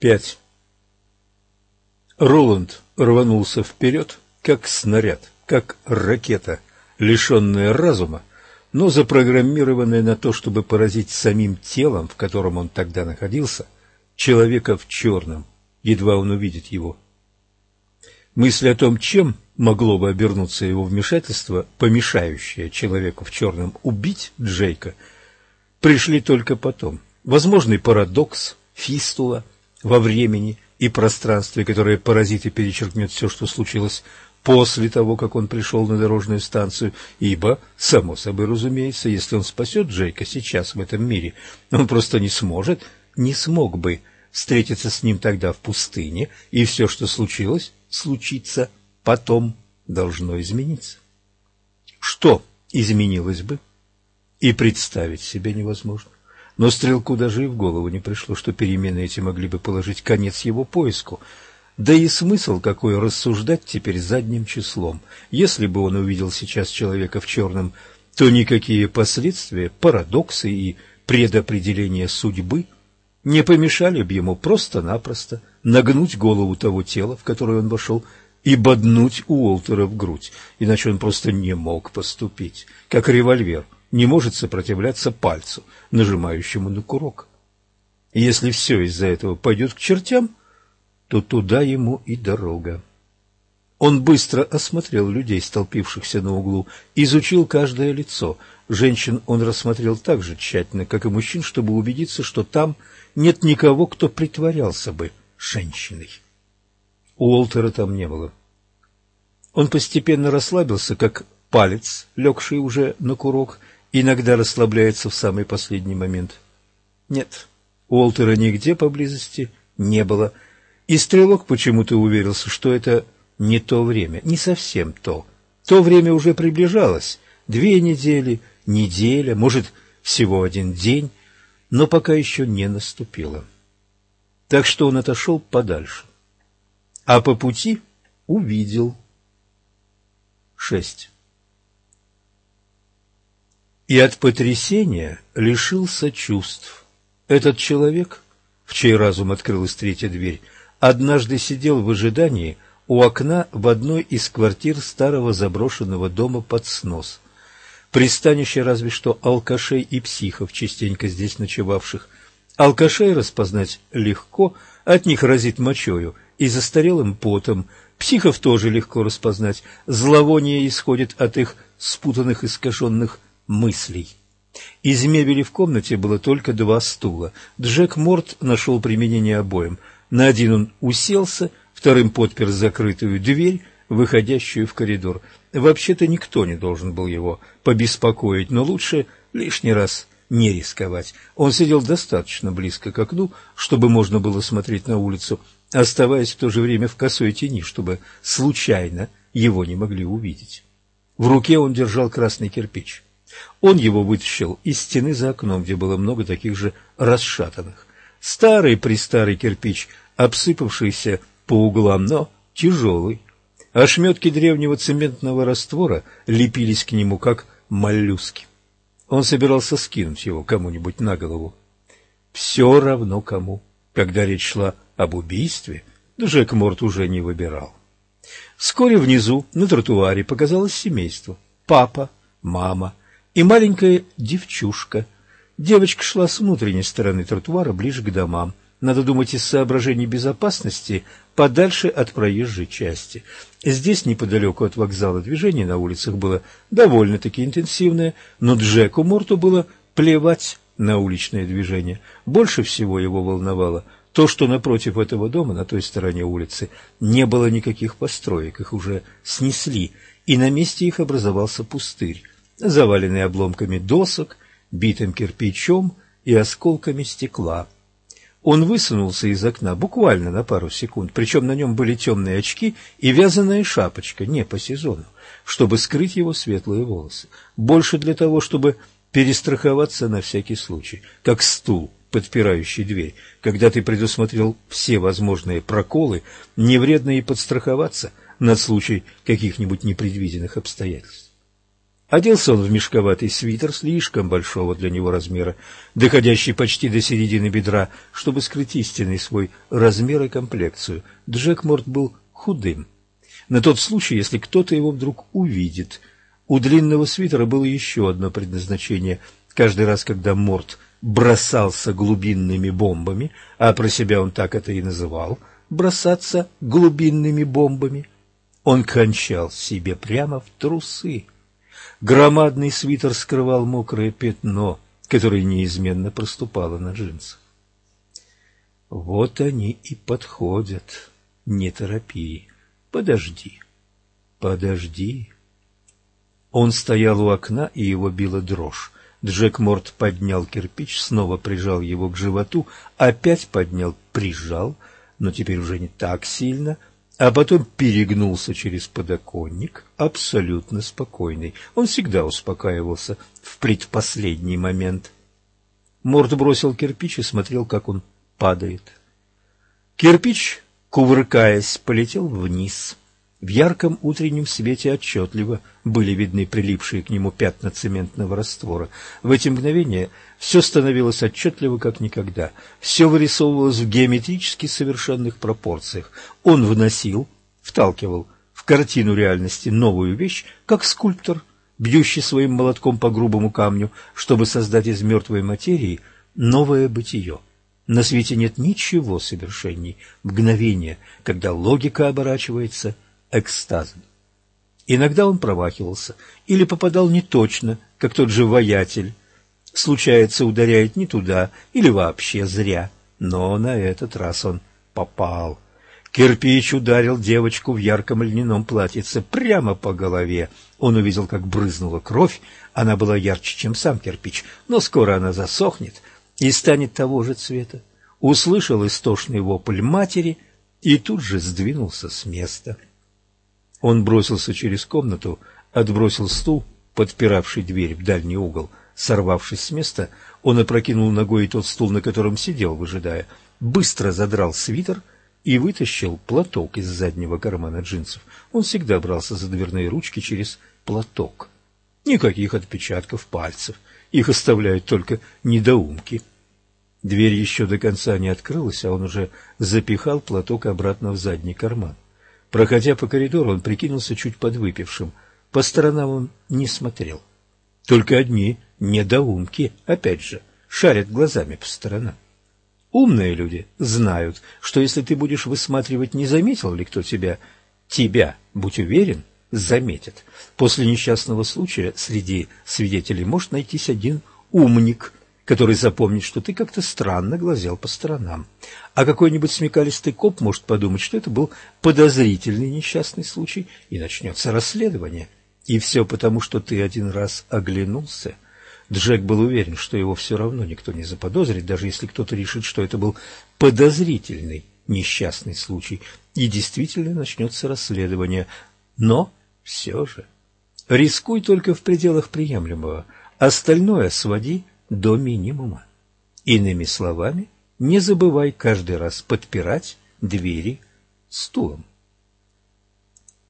5. Роланд рванулся вперед, как снаряд, как ракета, лишенная разума, но запрограммированная на то, чтобы поразить самим телом, в котором он тогда находился, человека в черном, едва он увидит его. Мысль о том, чем могло бы обернуться его вмешательство, помешающее человеку в черном убить Джейка, пришли только потом. Возможный парадокс, фистула во времени и пространстве, которое поразит и перечеркнет все, что случилось после того, как он пришел на дорожную станцию, ибо, само собой разумеется, если он спасет Джейка сейчас в этом мире, он просто не смог бы встретиться с ним тогда в пустыне, и все, что случилось, случится потом, должно измениться. Что изменилось бы, и представить себе невозможно. Но стрелку даже и в голову не пришло, что перемены эти могли бы положить конец его поиску. Да и смысл какой рассуждать теперь задним числом. Если бы он увидел сейчас человека в черном, то никакие последствия, парадоксы и предопределения судьбы не помешали бы ему просто-напросто нагнуть голову того тела, в которое он вошел, и боднуть Уолтера в грудь. Иначе он просто не мог поступить, как револьвер не может сопротивляться пальцу, нажимающему на курок. И если все из-за этого пойдет к чертям, то туда ему и дорога. Он быстро осмотрел людей, столпившихся на углу, изучил каждое лицо. Женщин он рассмотрел так же тщательно, как и мужчин, чтобы убедиться, что там нет никого, кто притворялся бы женщиной. Уолтера там не было. Он постепенно расслабился, как палец, легший уже на курок, иногда расслабляется в самый последний момент. Нет, Уолтера нигде поблизости не было, и стрелок почему-то уверился, что это не то время, не совсем то. То время уже приближалось, 2 недели, неделя, может, всего 1 день, но пока еще не наступило. Так что он отошел подальше, а по пути увидел 6. И от потрясения лишился чувств. Этот человек, в чей разум открылась 3-я дверь, однажды сидел в ожидании у окна в одной из квартир старого заброшенного дома под снос. Пристанище разве что алкашей и психов, частенько здесь ночевавших. Алкашей распознать легко, от них разит мочою и застарелым потом. Психов тоже легко распознать, зловоние исходит от их спутанных искаженных мыслей. Из мебели в комнате было только 2 стула. Джек Морт нашел применение обоим. На один он уселся, вторым подпер закрытую дверь, выходящую в коридор. Вообще-то никто не должен был его побеспокоить, но лучше лишний раз не рисковать. Он сидел достаточно близко к окну, чтобы можно было смотреть на улицу, оставаясь в то же время в косой тени, чтобы случайно его не могли увидеть. В руке он держал красный кирпич. Он его вытащил из стены за окном, где было много таких же расшатанных. Старый-престарый кирпич, обсыпавшийся по углам, но тяжелый. Ошметки древнего цементного раствора лепились к нему, как моллюски. Он собирался скинуть его кому-нибудь на голову. Все равно кому. Когда речь шла об убийстве, Джек Морт уже не выбирал. Вскоре внизу, на тротуаре, показалось семейство. Папа, мама и маленькая девчушка. Девочка шла с внутренней стороны тротуара ближе к домам. Надо думать, из соображений безопасности, подальше от проезжей части. Здесь, неподалеку от вокзала, движение на улицах было довольно-таки интенсивное, но Джеку Морту было плевать на уличное движение. Больше всего его волновало то, что напротив этого дома, на той стороне улицы, не было никаких построек, их уже снесли, и на месте их образовался пустырь, заваленный обломками досок, битым кирпичом и осколками стекла. Он высунулся из окна буквально на пару секунд, причем на нем были темные очки и вязаная шапочка, не по сезону, чтобы скрыть его светлые волосы. Больше для того, чтобы перестраховаться на всякий случай, как стул, подпирающий дверь. Когда ты предусмотрел все возможные проколы, не вредно и подстраховаться на случай каких-нибудь непредвиденных обстоятельств. Оделся он в мешковатый свитер слишком большого для него размера, доходящий почти до середины бедра, чтобы скрыть истинный свой размер и комплекцию. Джек Морт был худым. На тот случай, если кто-то его вдруг увидит. У длинного свитера было еще одно предназначение. Каждый раз, когда Морт бросался глубинными бомбами, а про себя он так это и называл – бросаться глубинными бомбами, он кончал себе прямо в трусы. Громадный свитер скрывал мокрое пятно, которое неизменно проступало на джинсах. Вот они и подходят. Не торопи. Подожди. Подожди. Он стоял у окна, и его била дрожь. Джек Морт поднял кирпич, снова прижал его к животу, опять поднял, прижал, но теперь уже не так сильно, а потом перегнулся через подоконник, абсолютно спокойный. Он всегда успокаивался в предпоследний момент. Морт бросил кирпич и смотрел, как он падает. Кирпич, кувыркаясь, полетел вниз. В ярком утреннем свете отчетливо были видны прилипшие к нему пятна цементного раствора. В эти мгновения все становилось отчетливо, как никогда. Все вырисовывалось в геометрически совершенных пропорциях. Он вталкивал в картину реальности новую вещь, как скульптор, бьющий своим молотком по грубому камню, чтобы создать из мертвой материи новое бытие. На свете нет ничего совершенней мгновения, когда логика оборачивается экстазом. Иногда он промахивался или попадал неточно, как тот же воятель. Случается, ударяет не туда или вообще зря, но на этот раз он попал. Кирпич ударил девочку в ярком льняном платьице прямо по голове. Он увидел, как брызнула кровь. Она была ярче, чем сам кирпич, но скоро она засохнет и станет того же цвета. Услышал истошный вопль матери и тут же сдвинулся с места. Он бросился через комнату, отбросил стул, подпиравший дверь в дальний угол. Сорвавшись с места, он опрокинул ногой тот стул, на котором сидел, выжидая, быстро задрал свитер и вытащил платок из заднего кармана джинсов. Он всегда брался за дверные ручки через платок. Никаких отпечатков пальцев, их оставляют только недоумки. Дверь еще до конца не открылась, а он уже запихал платок обратно в задний карман. Проходя по коридору, он прикинулся чуть подвыпившим. По сторонам он не смотрел. Только одни недоумки, опять же, шарят глазами по сторонам. Умные люди знают, что если ты будешь высматривать, не заметил ли кто тебя, будь уверен, заметят. После несчастного случая среди свидетелей может найтись один умник, который запомнит, что ты как-то странно глазел по сторонам. А какой-нибудь смекалистый коп может подумать, что это был подозрительный несчастный случай, и начнется расследование. И все потому, что ты один раз оглянулся. Джек был уверен, что его все равно никто не заподозрит, даже если кто-то решит, что это был подозрительный несчастный случай, и действительно начнется расследование. Но все же рискуй только в пределах приемлемого, остальное своди до минимума. Иными словами, не забывай каждый раз подпирать двери стулом.